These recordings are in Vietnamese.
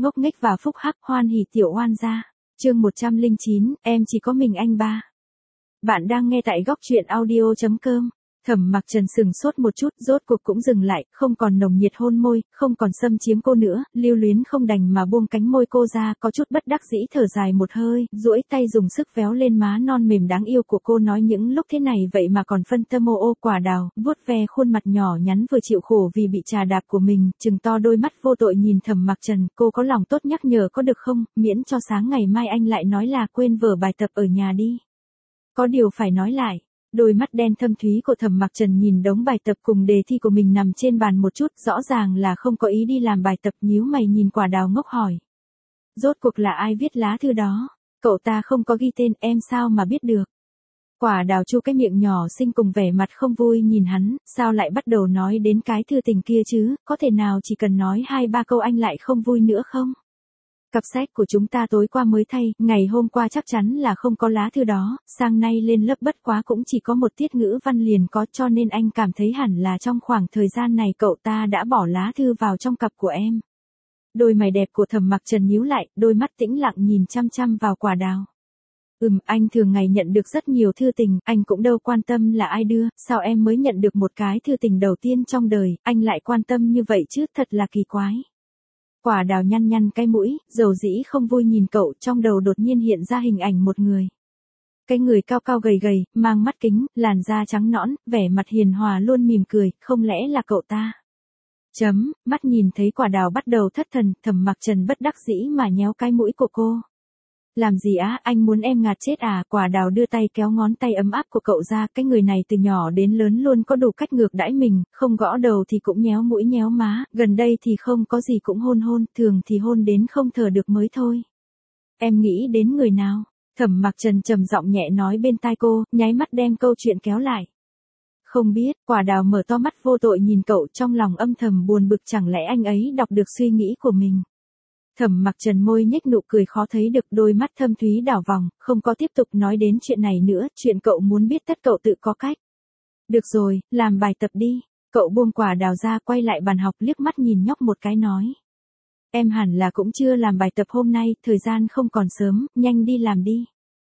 ngốc nghếch và phúc hắc, hoan hỉ tiểu oan gia. Chương 109, em chỉ có mình anh ba. Bạn đang nghe tại góc truyện audio.com. Thẩm Mặc Trần sừng sốt một chút, rốt cuộc cũng dừng lại, không còn nồng nhiệt hôn môi, không còn xâm chiếm cô nữa, lưu luyến không đành mà buông cánh môi cô ra, có chút bất đắc dĩ thở dài một hơi, duỗi tay dùng sức véo lên má non mềm đáng yêu của cô, nói những lúc thế này vậy mà còn phân tâm ô ô. Quả Đào vuốt ve khuôn mặt nhỏ nhắn vừa chịu khổ vì bị trà đạp của mình, trừng to đôi mắt vô tội nhìn Thẩm Mặc Trần, cô có lòng tốt nhắc nhở có được không, miễn cho sáng ngày mai anh lại nói là quên vở bài tập ở nhà đi. Có điều phải nói lại. Đôi mắt đen thâm thúy của Thẩm Mặc Trần nhìn đống bài tập cùng đề thi của mình nằm trên bàn một chút, rõ ràng là không có ý đi làm bài tập, nhíu mày nhìn Quả Đào ngốc hỏi. Rốt cuộc là ai viết lá thư đó? Cậu ta không có ghi tên, em sao mà biết được? Quả Đào chu cái miệng nhỏ xinh cùng vẻ mặt không vui nhìn hắn, sao lại bắt đầu nói đến cái thư tình kia chứ, có thể nào chỉ cần nói 2-3 câu anh lại không vui nữa không? Cặp sách của chúng ta tối qua mới thay, ngày hôm qua chắc chắn là không có lá thư đó, sang nay lên lớp bất quá cũng chỉ có một tiết ngữ văn liền có, cho nên anh cảm thấy hẳn là trong khoảng thời gian này cậu ta đã bỏ lá thư vào trong cặp của em. Đôi mày đẹp của Thẩm Mặc Trần nhíu lại, đôi mắt tĩnh lặng nhìn chăm chăm vào Quả Đào. Anh thường ngày nhận được rất nhiều thư tình, anh cũng đâu quan tâm là ai đưa, sao em mới nhận được một cái thư tình đầu tiên trong đời, anh lại quan tâm như vậy chứ, thật là kỳ quái. Quả Đào nhăn nhăn cái mũi, dầu dĩ không vui nhìn cậu, trong đầu đột nhiên hiện ra hình ảnh một người. Cái người cao cao gầy gầy, mang mắt kính, làn da trắng nõn, vẻ mặt hiền hòa luôn mỉm cười, không lẽ là cậu ta? Mắt nhìn thấy Quả Đào bắt đầu thất thần, Thẩm Mặc Trần bất đắc dĩ mà nhéo cái mũi của cô. Làm gì á, anh muốn em ngạt chết à? Quả Đào đưa tay kéo ngón tay ấm áp của cậu ra, cái người này từ nhỏ đến lớn luôn có đủ cách ngược đãi mình, không gõ đầu thì cũng nhéo mũi nhéo má, gần đây thì không có gì cũng hôn hôn, thường thì hôn đến không thở được mới thôi. Em nghĩ đến người nào? Thẩm Mặc Trần trầm giọng nhẹ nói bên tai cô, nháy mắt đem câu chuyện kéo lại. Không biết. Quả Đào mở to mắt vô tội nhìn cậu, trong lòng âm thầm buồn bực, chẳng lẽ anh ấy đọc được suy nghĩ của mình. Thẩm Mặc Trần môi nhếch nụ cười khó thấy được, đôi mắt thâm thúy đảo vòng, không có tiếp tục nói đến chuyện này nữa, chuyện cậu muốn biết tất cậu tự có cách. Được rồi, làm bài tập đi. Cậu buông Quả Đào ra, quay lại bàn học, liếc mắt nhìn nhóc một cái nói. Em hẳn là cũng chưa làm bài tập hôm nay, thời gian không còn sớm, nhanh đi làm đi.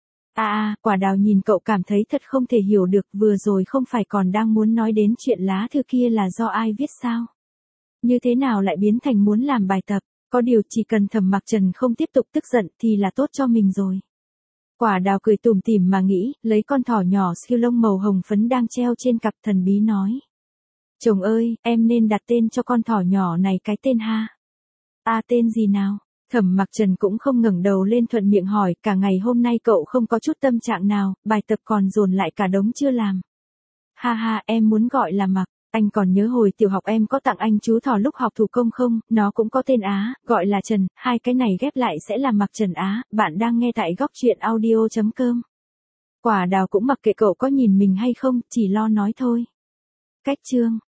Quả Đào nhìn cậu cảm thấy thật không thể hiểu được, vừa rồi không phải còn đang muốn nói đến chuyện lá thư kia là do ai viết sao? Như thế nào lại biến thành muốn làm bài tập? Có điều chỉ cần Thẩm Mặc Trần không tiếp tục tức giận thì là tốt cho mình rồi. Quả Đào cười tủm tỉm mà nghĩ, lấy con thỏ nhỏ siêu lông màu hồng phấn đang treo trên cặp, thần bí nói. Chồng ơi, em nên đặt tên cho con thỏ nhỏ này cái tên ha. Tên gì nào? Thẩm Mặc Trần cũng không ngẩng đầu lên, thuận miệng hỏi, cả ngày hôm nay cậu không có chút tâm trạng nào, bài tập còn dồn lại cả đống chưa làm. Ha, em muốn gọi là Mặc. Anh còn nhớ hồi tiểu học em có tặng anh chú thỏ lúc học thủ công không? Nó cũng có tên Á, gọi là Trần, hai cái này ghép lại sẽ là Mặc Trần Á. Bạn đang nghe tại góc truyện audio.com. Quả Đào cũng mặc kệ cậu có nhìn mình hay không, chỉ lo nói thôi. Cách chương.